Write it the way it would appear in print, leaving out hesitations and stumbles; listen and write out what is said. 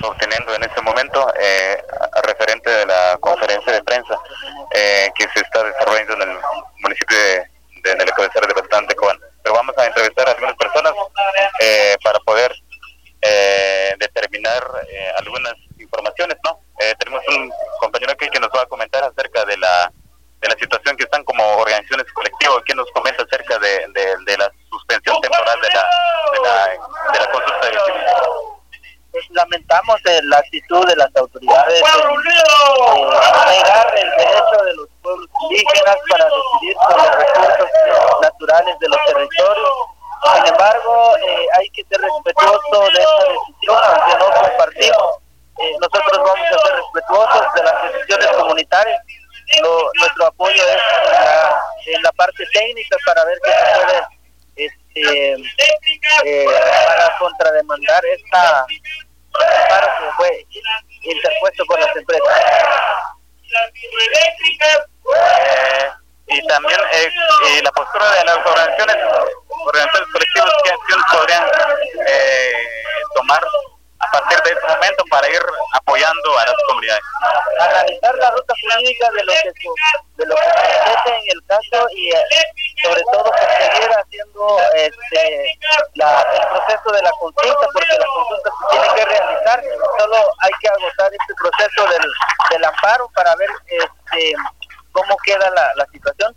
obteniendo en este momento referente de la conferencia de prensa que se está desarrollando en el municipio de la cabecera de Batán de Cobán. Pero vamos a entrevistar a algunas personas para poder determinar algunas informaciones, ¿no? Tenemos un compañero aquí que nos va a comentar acerca de la situación que están como organizaciones colectivas, que nos comenta acerca de la suspensión temporal de la consulta de pues lamentamos la actitud de las autoridades de negar el derecho de los pueblos indígenas para decidir sobre los recursos naturales de los territorios. Sin embargo, hay que ser respetuoso de esta decisión, aunque no compartimos. Nosotros vamos a ser respetuosos de las decisiones comunitarias. Nuestro apoyo es en la parte técnica para ver qué se puede para contrademandar esta paro que fue interpuesto por las empresas. Y también la postura de las organizaciones colectivas, ¿qué acciones podrían tomar a partir de este momento para ir apoyando a las comunidades? Analizar la ruta jurídica de lo que se presente en el caso y sobre todo seguir haciendo el proceso de la consulta, porque la consulta se tiene que realizar. Solo hay que agotar este proceso del amparo para ver cómo queda la situación.